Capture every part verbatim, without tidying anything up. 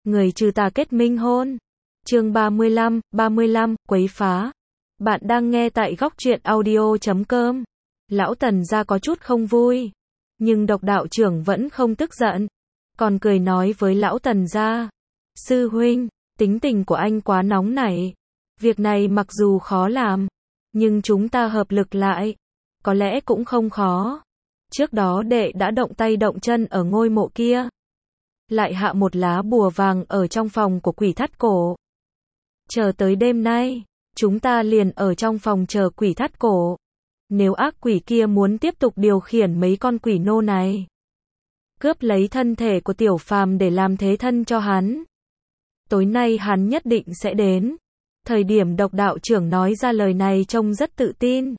người trừ tà kết minh hôn. Chương ba mươi lăm, ba mươi lăm, quấy phá. Bạn đang nghe tại góc truyện audio chấm com. Lão Tần gia có chút không vui, nhưng độc đạo trưởng vẫn không tức giận, còn cười nói với lão Tần gia, sư huynh, tính tình của anh quá nóng nảy. Việc này mặc dù khó làm, nhưng chúng ta hợp lực lại, có lẽ cũng không khó. Trước đó đệ đã động tay động chân ở ngôi mộ kia, lại hạ một lá bùa vàng ở trong phòng của quỷ thắt cổ. Chờ tới đêm nay, chúng ta liền ở trong phòng chờ quỷ thắt cổ. Nếu ác quỷ kia muốn tiếp tục điều khiển mấy con quỷ nô này, cướp lấy thân thể của tiểu phàm để làm thế thân cho hắn, tối nay hắn nhất định sẽ đến. Thời điểm độc đạo trưởng nói ra lời này trông rất tự tin,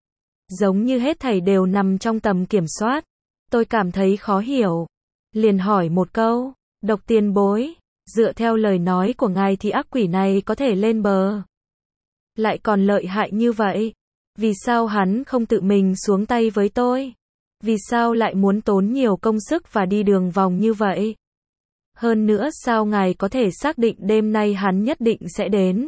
giống như hết thảy đều nằm trong tầm kiểm soát. Tôi cảm thấy khó hiểu, liền hỏi một câu, độc tiền bối, dựa theo lời nói của ngài thì ác quỷ này có thể lên bờ, lại còn lợi hại như vậy, vì sao hắn không tự mình xuống tay với tôi? Vì sao lại muốn tốn nhiều công sức và đi đường vòng như vậy? Hơn nữa sao ngài có thể xác định đêm nay hắn nhất định sẽ đến?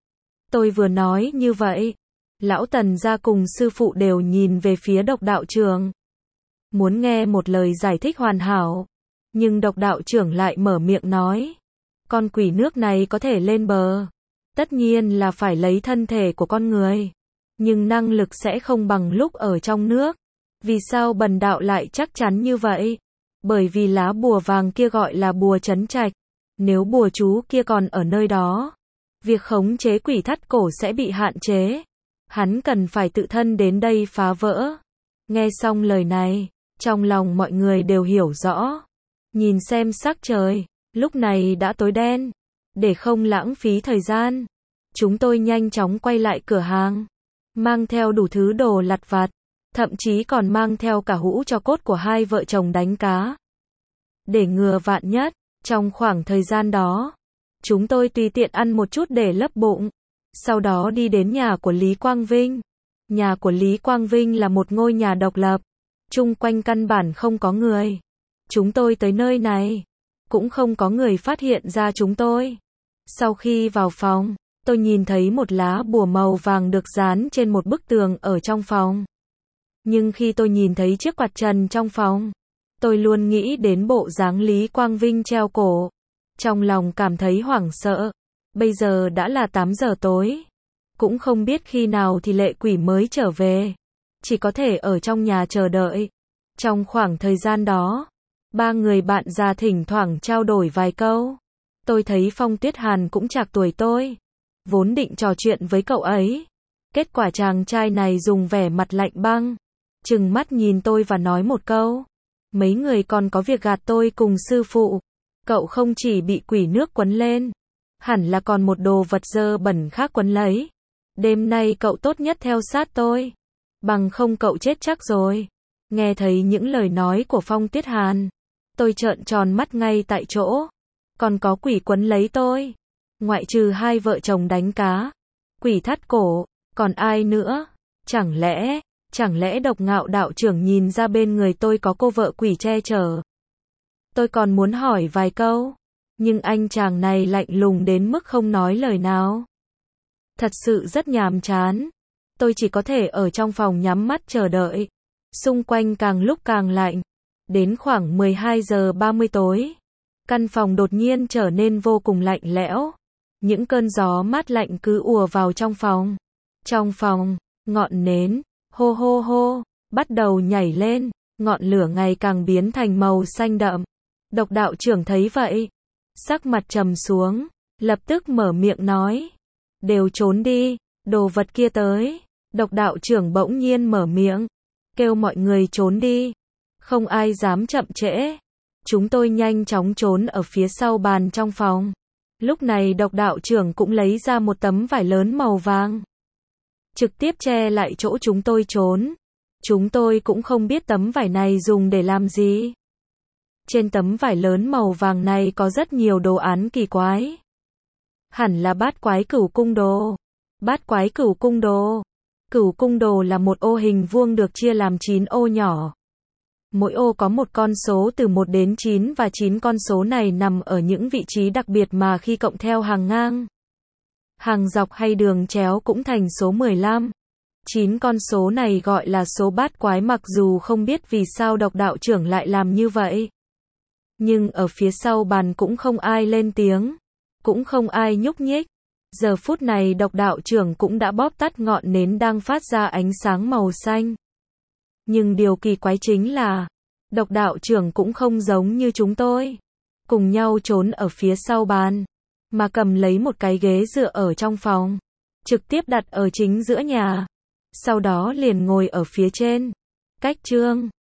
Tôi vừa nói như vậy, lão Tần gia cùng sư phụ đều nhìn về phía độc đạo trưởng, muốn nghe một lời giải thích hoàn hảo, nhưng độc đạo trưởng lại mở miệng nói, con quỷ nước này có thể lên bờ, tất nhiên là phải lấy thân thể của con người, nhưng năng lực sẽ không bằng lúc ở trong nước. Vì sao bần đạo lại chắc chắn như vậy? Bởi vì lá bùa vàng kia gọi là bùa trấn trạch, nếu bùa chú kia còn ở nơi đó, việc khống chế quỷ thắt cổ sẽ bị hạn chế, hắn cần phải tự thân đến đây phá vỡ. Nghe xong lời này, trong lòng mọi người đều hiểu rõ. Nhìn xem sắc trời, lúc này đã tối đen, để không lãng phí thời gian, chúng tôi nhanh chóng quay lại cửa hàng, mang theo đủ thứ đồ lặt vặt, thậm chí còn mang theo cả hũ tro cốt của hai vợ chồng đánh cá. Để ngừa vạn nhất, trong khoảng thời gian đó, chúng tôi tùy tiện ăn một chút để lấp bụng, sau đó đi đến nhà của Lý Quang Vinh. Nhà của Lý Quang Vinh là một ngôi nhà độc lập, chung quanh căn bản không có người. Chúng tôi tới nơi này, cũng không có người phát hiện ra chúng tôi. Sau khi vào phòng, tôi nhìn thấy một lá bùa màu vàng được dán trên một bức tường ở trong phòng. Nhưng khi tôi nhìn thấy chiếc quạt trần trong phòng, tôi luôn nghĩ đến bộ dáng Lý Quang Vinh treo cổ. Trong lòng cảm thấy hoảng sợ. Bây giờ đã là tám giờ tối, cũng không biết khi nào thì lệ quỷ mới trở về, chỉ có thể ở trong nhà chờ đợi. Trong khoảng thời gian đó, ba người bạn già thỉnh thoảng trao đổi vài câu. Tôi thấy Phong Tuyết Hàn cũng trạc tuổi tôi, vốn định trò chuyện với cậu ấy. Kết quả chàng trai này dùng vẻ mặt lạnh băng, trừng mắt nhìn tôi và nói một câu, mấy người còn có việc gạt tôi cùng sư phụ. Cậu không chỉ bị quỷ nước quấn lên, hẳn là còn một đồ vật dơ bẩn khác quấn lấy. Đêm nay cậu tốt nhất theo sát tôi, bằng không cậu chết chắc rồi. Nghe thấy những lời nói của Phong Tuyết Hàn, tôi trợn tròn mắt ngay tại chỗ. Còn có quỷ quấn lấy tôi, ngoại trừ hai vợ chồng đánh cá, quỷ thắt cổ, còn ai nữa? Chẳng lẽ, chẳng lẽ độc ngạo đạo trưởng nhìn ra bên người tôi có cô vợ quỷ che chở? Tôi còn muốn hỏi vài câu, nhưng anh chàng này lạnh lùng đến mức không nói lời nào. Thật sự rất nhàm chán. Tôi chỉ có thể ở trong phòng nhắm mắt chờ đợi. Xung quanh càng lúc càng lạnh. Đến khoảng mười hai giờ ba mươi tối, căn phòng đột nhiên trở nên vô cùng lạnh lẽo. Những cơn gió mát lạnh cứ ùa vào trong phòng. Trong phòng, ngọn nến, hô hô hô, bắt đầu nhảy lên. Ngọn lửa ngày càng biến thành màu xanh đậm. Độc đạo trưởng thấy vậy, sắc mặt trầm xuống, lập tức mở miệng nói, đều trốn đi, đồ vật kia tới. Độc đạo trưởng bỗng nhiên mở miệng, kêu mọi người trốn đi, không ai dám chậm trễ. Chúng tôi nhanh chóng trốn ở phía sau bàn trong phòng. Lúc này độc đạo trưởng cũng lấy ra một tấm vải lớn màu vàng, trực tiếp che lại chỗ chúng tôi trốn. Chúng tôi cũng không biết tấm vải này dùng để làm gì. Trên tấm vải lớn màu vàng này có rất nhiều đồ án kỳ quái. Hẳn là bát quái cửu cung đồ. Bát quái cửu cung đồ. Cửu cung đồ là một ô hình vuông được chia làm chín ô nhỏ. Mỗi ô có một con số từ một đến chín và chín con số này nằm ở những vị trí đặc biệt mà khi cộng theo hàng ngang, hàng dọc hay đường chéo cũng thành số mười lăm. chín con số này gọi là số bát quái, mặc dù không biết vì sao độc đạo trưởng lại làm như vậy. Nhưng ở phía sau bàn cũng không ai lên tiếng, cũng không ai nhúc nhích. Giờ phút này độc đạo trưởng cũng đã bóp tắt ngọn nến đang phát ra ánh sáng màu xanh. Nhưng điều kỳ quái chính là, độc đạo trưởng cũng không giống như chúng tôi, cùng nhau trốn ở phía sau bàn, mà cầm lấy một cái ghế dựa ở trong phòng, trực tiếp đặt ở chính giữa nhà. Sau đó liền ngồi ở phía trên, cách Trương